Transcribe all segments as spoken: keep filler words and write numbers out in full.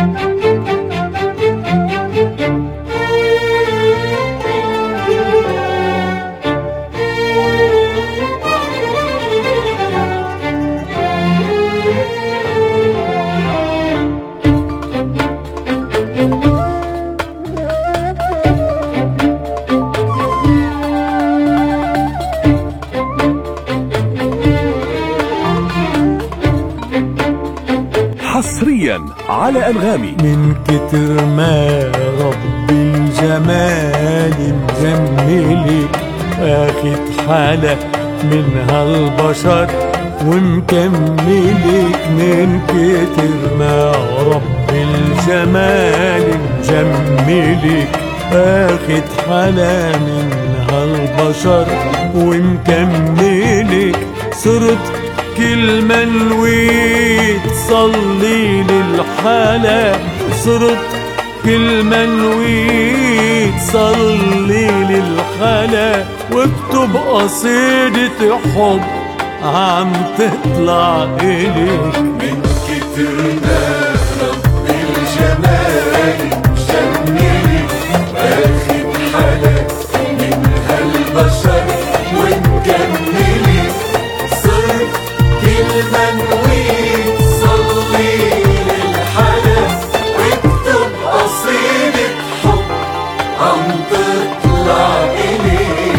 حصريا على أنغامي. من كتر ما رب الجمال مجملك، واخد حالة من هالبشر ومكملك. من كتر ما رب الجمال مجملك، واخد حالة من هالبشر ومكملك. صرت كل ما نويت صلي للحالة، صرت كل ما نويت صلي للحالة. واكتب قصيدة حب عم تطلع إليك. من كتر ما رب الجمال مجملك، واخد حالة من هالبشر ومكملك. صرت كل ما نويت صلي للحالة، واكتب قصيدة حب عم تطلع إليك.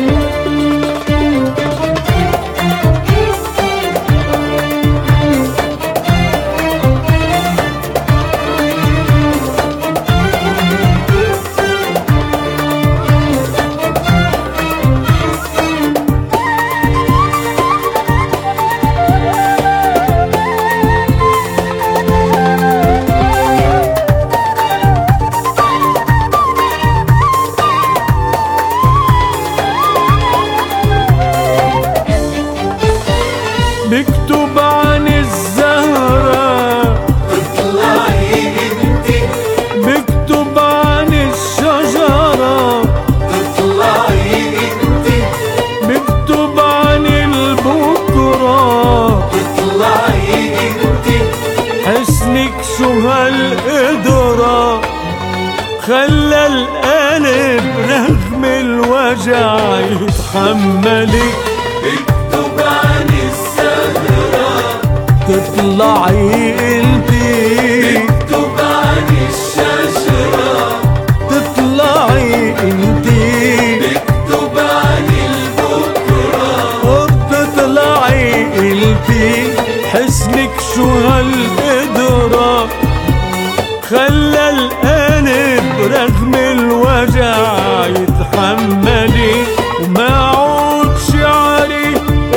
بكتب عن الزهرة تطلعي انتي، بكتب عن الشجرة تطلعي انتي، بكتب عن البكرة تطلعي انتي. حسنك شو هالقدرة، خلى القلب رغم الوجع يتحملك. اكتب عن الزهرة تطلعي انتي، اكتب عن الشجرة تطلعي انتي، اكتب عن البكرة وبتطلعي انتي. حسنك شو هالقدرة، خلى القلب رغم الوجع يتحملك. وما عود شعري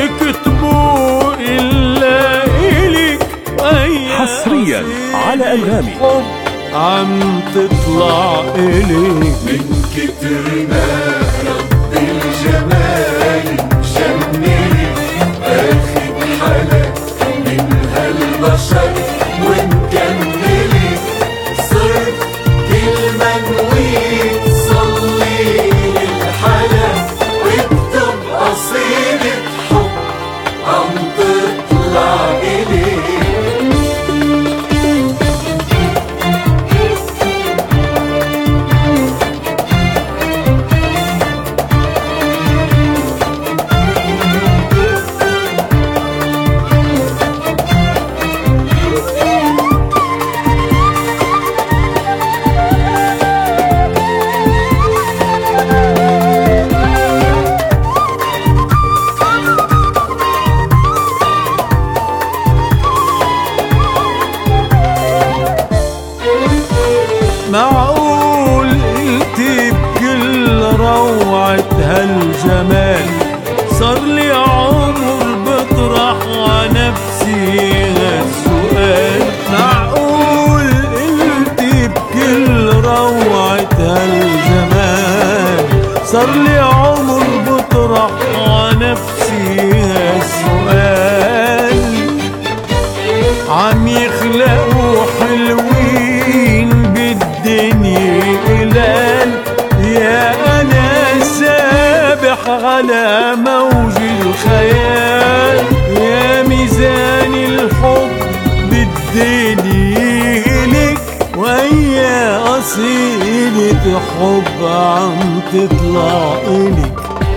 اكتبوا إلا إليك. حصريا على أنغامي. حب عم تطلع إليك. من كتر ما رب الجمال مجملك، واخد حالة من هالبشر ومكملك. صرت كل ما نويت صلي للحالة، واكتب قصيدة حب عم تطلع إليك. معقول قلتي بكل روعة هالجمال، صار لي عمر بطرح نفسي هالسؤال. معقول قلتي بكل روعة هالجمال، صار لي عمر بطرح نفسي هالسؤال. عم يخلقوا حلوين بالدنيا قلال، يا أنا سابح على موج الخيال. يا ميزان الحب بديني لك، قصيدة حب عم تطلع إلي.